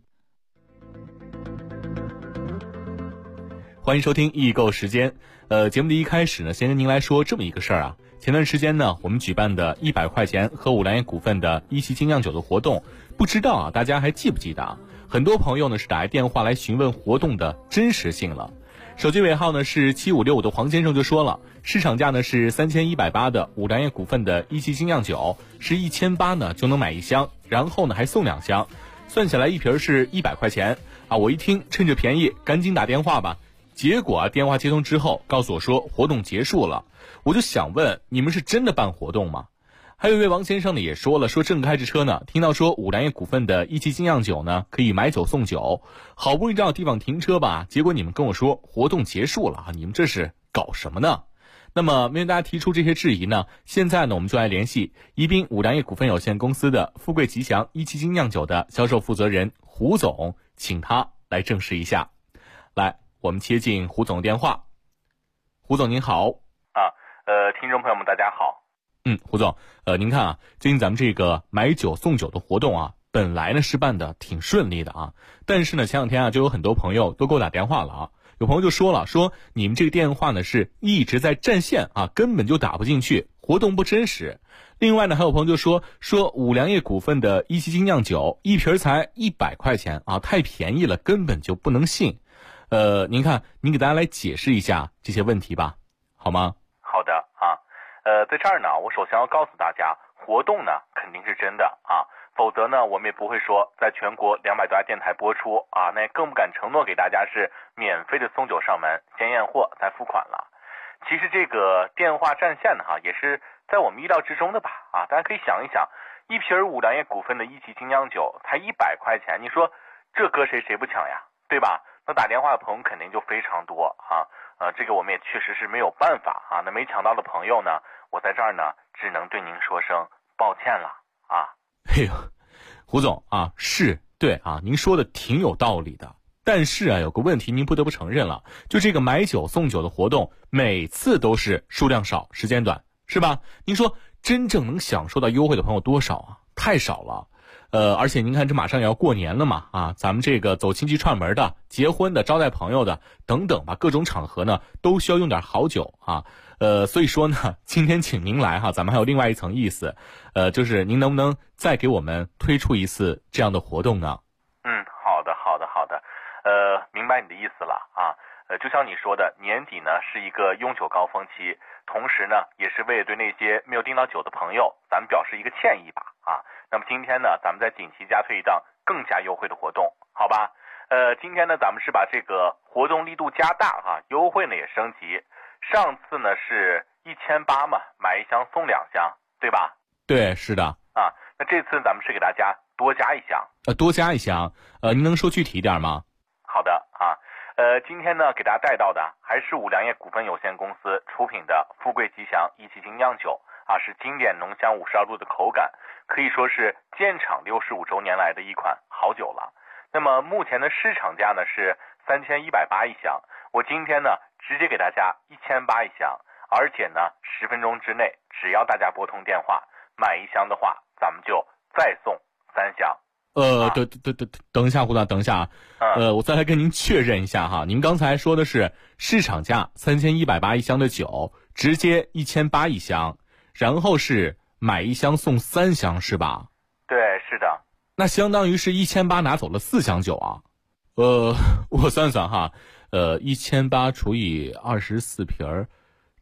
欢迎收听易购时间。节目的一开始呢，先跟您来说这么一个事儿啊。前段时间呢，我们举办的100块钱喝五粮液股份的一汽精酿酒的活动，不知道啊大家还记不记得啊？很多朋友呢是打来电话来询问活动的真实性了。手机尾号呢是7565的黄先生就说了，市场价呢是3180的五粮液股份的一汽精酿酒是1800呢就能买1箱，然后呢还送2箱，算起来一瓶是100块钱啊。我一听趁着便宜赶紧打电话吧，结果啊电话接通之后告诉我说活动结束了。我就想问，你们是真的办活动吗？还有一位王先生呢也说了，说正开着车呢，听到说五粮液股份的一汽精酿酒呢可以买酒送酒，好不容易找地方停车吧，结果你们跟我说活动结束了啊，你们这是搞什么呢？那么面对大家提出这些质疑呢，现在呢我们就来联系宜宾五粮液股份有限公司的富贵吉祥一汽精酿酒的销售负责人胡总，请他来证实一下。来，我们接进胡总的电话。胡总您好。 听众朋友们大家好。 胡总，您看啊，最近咱们这个买酒送酒的活动啊，本来呢是办的挺顺利的啊，但是呢前两天啊就有很多朋友都给我打电话了啊，有朋友就说了，说你们这个电话呢是一直在占线啊，根本就打不进去，活动不真实。另外呢还有朋友就说五粮液股份的一汽精酿酒一瓶才100块钱啊，太便宜了，根本就不能信。您看，您给大家来解释一下这些问题吧，好吗？ 好的啊。在这儿呢，我首先要告诉大家，活动呢肯定是真的啊，否则呢我们也不会说在全国200多家电台播出啊，那也更不敢承诺给大家是免费的送酒上门，先验货再付款了。其实这个电话占线呢也是在我们意料之中的吧啊，大家可以想一想，一瓶五粮液股份的一汽精酿酒才100块钱，你说这搁谁不抢呀，对吧？那打电话的朋友肯定就非常多啊。这个我们也确实是没有办法啊。那没抢到的朋友呢，我在这儿呢只能对您说声抱歉了啊。 哎呦，胡总啊，是对啊，您说的挺有道理的。但是啊，有个问题您不得不承认了，就这个买酒送酒的活动，每次都是数量少，时间短，是吧？您说真正能享受到优惠的朋友多少啊？太少了。而且您看，这马上也要过年了嘛，啊，咱们这个走亲戚串门的、结婚的、招待朋友的等等吧，各种场合呢都需要用点好酒啊。所以说呢，今天请您来哈，咱们还有另外一层意思，就是您能不能再给我们推出一次这样的活动呢？ 好的，明白你的意思了啊。就像你说的，年底呢是一个用酒高峰期，同时呢也是为了对那些没有订到酒的朋友，咱们表示一个歉意吧啊。那么今天呢，咱们在锦旗加推一档更加优惠的活动，好吧？今天呢，咱们是把这个活动力度加大啊，优惠呢也升级。上次呢是1800嘛，买1箱送2箱，对吧？ 对，是的。 啊，那这次咱们是给大家多加1箱。 多加1箱，您能说具体一点吗？ 好的啊。今天呢给大家带到的还是五粮液股份有限公司出品的富贵吉祥一汽精酿酒啊，是经典浓香52度的口感，可以说是建厂65周年来的一款好酒了。那么目前的市场价呢是3180一箱，我今天呢直接给大家1800一箱，而且呢10分钟之内，只要大家拨通电话买1箱的话，咱们就再送3箱。 等一下，胡总，等一下啊，我再来跟您确认一下哈，您刚才说的是市场价3180一箱的酒，直接1800一箱，然后是买1箱送3箱是吧？ 对，是的。 那相当于是1800拿走了4箱酒啊。我算算哈，1800除以24瓶儿，这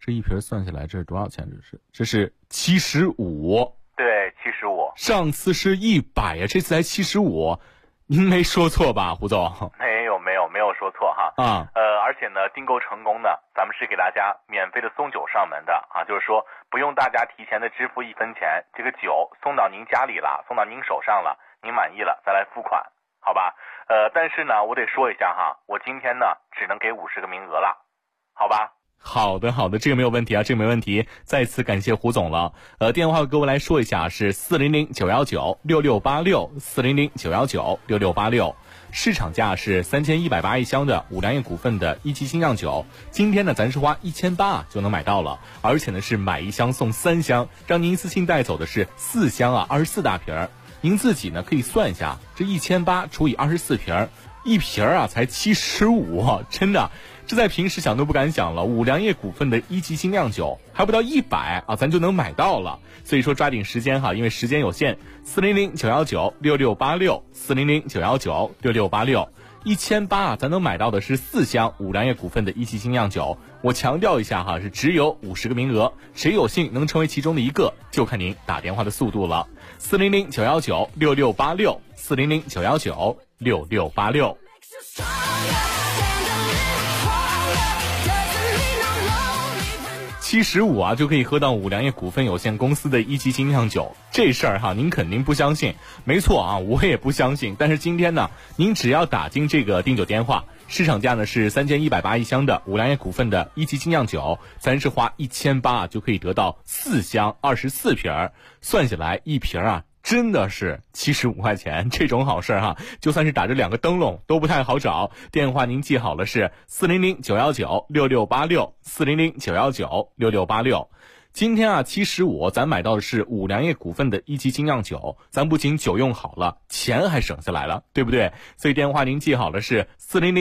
这一瓶算下来这是多少钱？这是75。 对，75。 上次是100呀，这次才75，您没说错吧，胡总？ 没有说错哈。而且呢，订购成功呢，咱们是给大家免费的送酒上门的啊，就是说不用大家提前的支付1分钱，这个酒送到您家里了，送到您手上了，您满意了再来付款，好吧？但是呢，我得说一下哈，我今天呢只能给50个名额了，好吧？ 好的，这个没有问题啊，这个没问题。再次感谢胡总了。电话各位来说一下是400-919-6686，400-919-6686。市场价是3180一箱的五粮液股份的一级精酿酒，今天呢咱是花1800就能买到了，而且呢是买1箱送3箱，让您一次性带走的是4箱啊，24大瓶。您自己呢可以算一下，这1800除以24瓶，一瓶啊才75，真的。这在平时想都不敢想了，五粮液股份的一级精酿酒还不到100啊，咱就能买到了。所以说抓紧时间哈，因为时间有限。400-919-6686，400-919-6686，1800啊，咱能买到的是4箱五粮液股份的一级精酿酒。我强调一下哈，是只有50个名额，谁有幸能成为其中的一个，就看您打电话的速度了。400-919-6686，400-919-6686。75啊，就可以喝到五粮液股份有限公司的一级精酿酒，这事儿哈，您肯定不相信。没错啊，我也不相信。但是今天呢，您只要打进这个订酒电话，市场价呢是3180一箱的五粮液股份的一级精酿酒，咱是花1800啊就可以得到4箱24瓶，算下来一瓶啊真的是75块钱，这种好事哈，就算是打着2个灯笼都不太好找。电话您记好了是400-919-6686，400-919-6686。今天啊75，咱买到的是五粮液股份的一级精酿酒，咱不仅酒用好了，钱还省下来了，对不对？所以电话您记好了是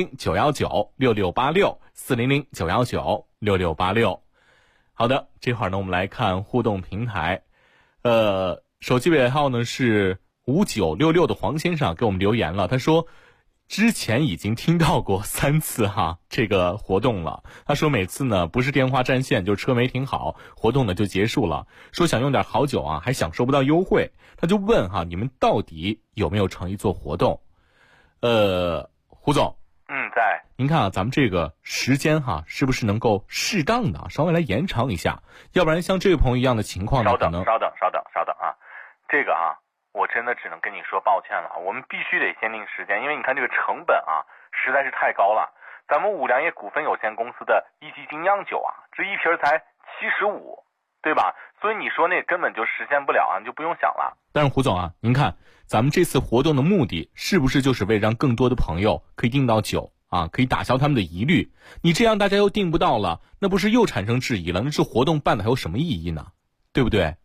400-919-6686，400-919-6686。好的，这会儿呢我们来看互动平台，手机尾号呢是5966的黄先生给我们留言了，他说之前已经听到过3次哈这个活动了。他说每次呢不是电话占线，就是车没停好，活动呢就结束了。说想用点好酒啊，还享受不到优惠。他就问哈，你们到底有没有诚意做活动？胡总， 在。 您看啊，咱们这个时间哈，是不是能够适当的稍微来延长一下？要不然像这位朋友一样的情况呢， 稍等啊，这个啊。我真的只能跟你说抱歉了，我们必须得限定时间，因为你看这个成本啊实在是太高了。咱们五粮液股份有限公司的一级精酿酒啊，这一瓶才75，对吧？所以你说那根本就实现不了啊，你就不用想了。 但是胡总啊，您看咱们这次活动的目的是不是就是为让更多的朋友可以订到酒啊，可以打消他们的疑虑？你这样大家又订不到了，那不是又产生质疑了？那这活动办的还有什么意义呢？对不对？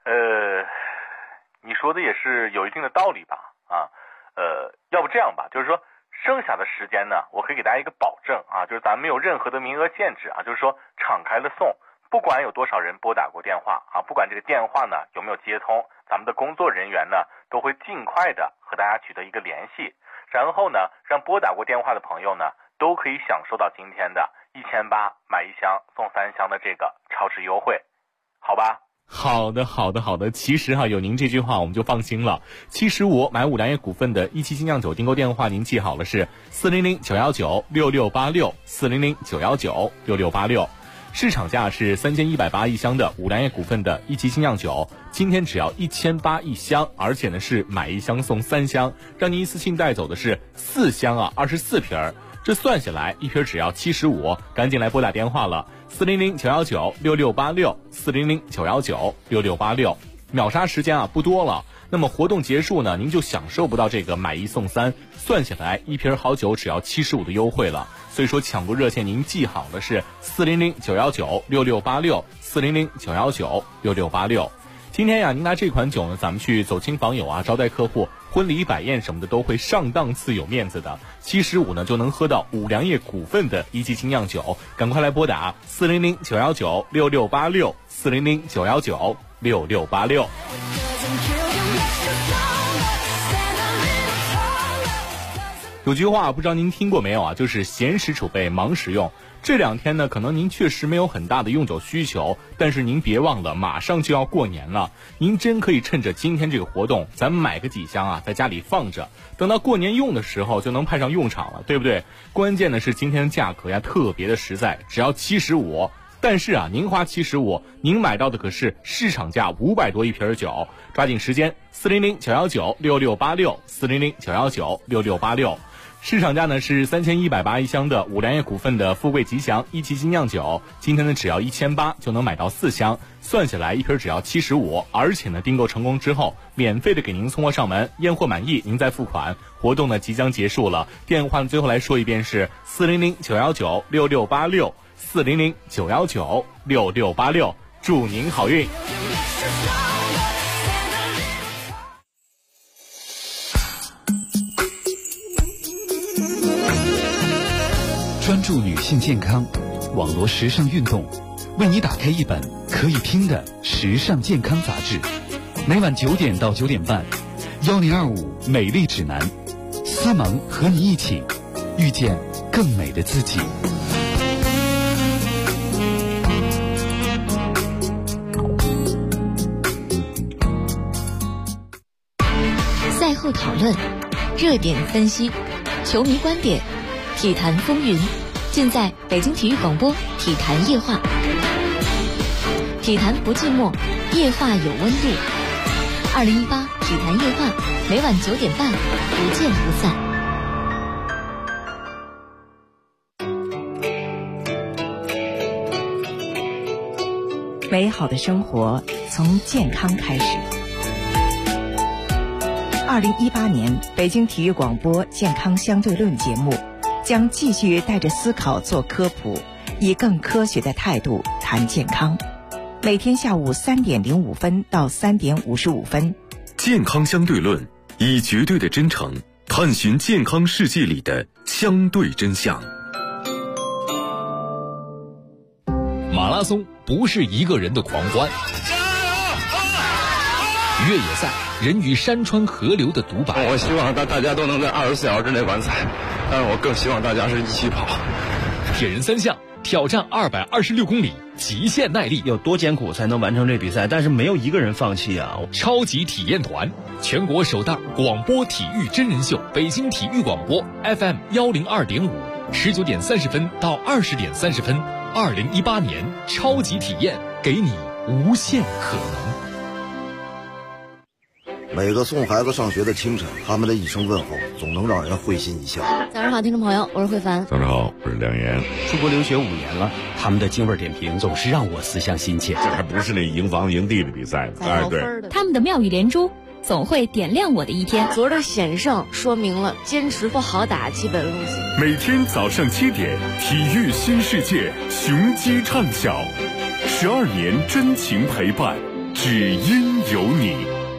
你说的也是有一定的道理吧？要不这样吧，就是说剩下的时间呢，我可以给大家一个保证啊，就是咱们没有任何的名额限制啊，就是说敞开了送，不管有多少人拨打过电话啊，不管这个电话呢有没有接通，咱们的工作人员呢都会尽快的和大家取得一个联系，然后呢让拨打过电话的朋友呢都可以享受到今天的1800买1箱送3箱的这个超值优惠，好吧？ 好的，其实哈有您这句话我们就放心了。75买五粮液股份的一期精酿酒订购电话您记好了是400-919-6686，400-919-6686。市场价是3180一箱的五粮液股份的一期精酿酒，今天只要1800一箱，而且呢是买1箱送3箱，让您一次性带走的是4箱啊24瓶，这算下来一瓶只要75，赶紧来拨打电话了。400-919-6686，400-919-6686，秒杀时间啊不多了。那么活动结束呢，您就享受不到这个买1送3，算下来一瓶好酒只要75的优惠了。所以说抢购热线您记好了是400-919-6686，400-919-6686。今天呀，您拿这款酒呢，咱们去走亲访友啊，招待客户，婚礼摆宴什么的都会上档次有面子的。75呢就能喝到五粮液股份的一级精酿酒，赶快来拨打400-919-6686，400-919-6686。 有句话不知道您听过没有啊，就是闲时储备，忙时用。这2天呢，可能您确实没有很大的用酒需求，但是您别忘了，马上就要过年了，您真可以趁着今天这个活动，咱买个几箱啊，在家里放着，等到过年用的时候就能派上用场了，对不对？关键的是今天的价格呀，特别的实在，只要75。但是啊，您花75，您买到的可是市场价500多一瓶酒，抓紧时间，400-919-6686，400-919-6686。市场价呢是3180一箱的五粮液股份的富贵吉祥一期精酿酒，今天呢只要1800就能买到4箱，算下来一瓶只要75，而且呢订购成功之后，免费的给您送货上门，验货满意您再付款。活动呢即将结束了，电话最后来说一遍是400-919-6686，400-919-6686，祝您好运。 专注女性健康，网罗时尚运动，为你打开一本可以听的时尚健康杂志。每晚9点到9点半，1025美丽指南，思萌和你一起遇见更美的自己。 赛后讨论，热点分析，球迷观点，体坛风云，尽在北京体育广播体坛夜话。体坛不寂寞，夜话有温度。2018体坛夜话，每晚9点半，不见不散。 美好的生活从健康开始。2018年北京体育广播健康相对论节目将继续带着思考做科普，以更科学的态度谈健康。每天下午3点05分到3点55分。 健康相对论，以绝对的真诚探寻健康世界里的相对真相。 马拉松不是一个人的狂欢，越野赛人与山川河流的独白。 我希望大家都能在24小时之内完赛，但是我更希望大家是一起跑。 铁人3项挑战226公里，极限耐力， 有多艰苦才能完成这比赛？但是没有一个人放弃啊！ 超级体验团，全国首档广播体育真人秀，北京体育广播 FM 102.5，19点30分到20点30分，2018年超级体验，给你无限可能。 每个送孩子上学的清晨，他们的一声问候总能让人会心一笑。 早上好，听众朋友，我是慧凡。 早上好，我是梁岩。 出国留学5年了，他们的京味点评总是让我思乡心切。 这还不是那营房营地的比赛呢，哎，对， 他们的妙语连珠总会点亮我的一天。 昨儿的险胜说明了坚持不好打基本路线。 每天早上7点，体育新世界，雄鸡唱晓，12年真情陪伴，只因有你。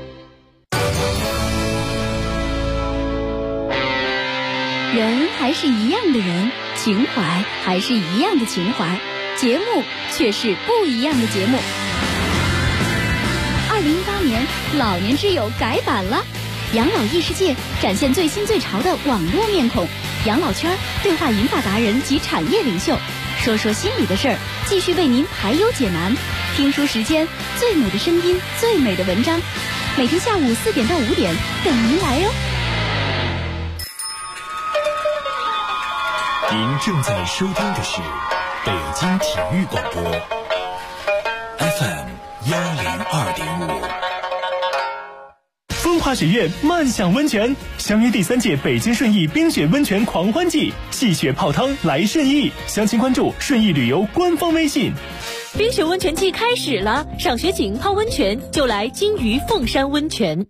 人还是一样的人，情怀还是一样的情怀，节目却是不一样的节目。2018年老年之友改版了，养老异世界展现最新最潮的网络面孔，养老圈对话银发达人及产业领袖，说说心里的事儿，继续为您排忧解难。听书时间，最美的声音，最美的文章，每天下午4点到5点等您来哟。 您正在收听的是北京体育广播 FM 102.5。风华雪苑漫享温泉，相约第3届北京顺义冰雪温泉狂欢季，戏雪泡汤来顺义，详情关注顺义旅游官方微信。 冰雪温泉季开始了，赏雪景泡温泉就来金鱼凤山温泉。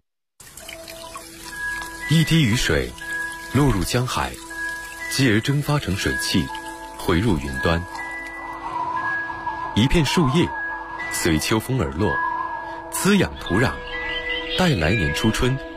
一滴雨水落入江海，继而蒸发成水汽，回入云端。一片树叶随秋风而落，滋养土壤，待来年初春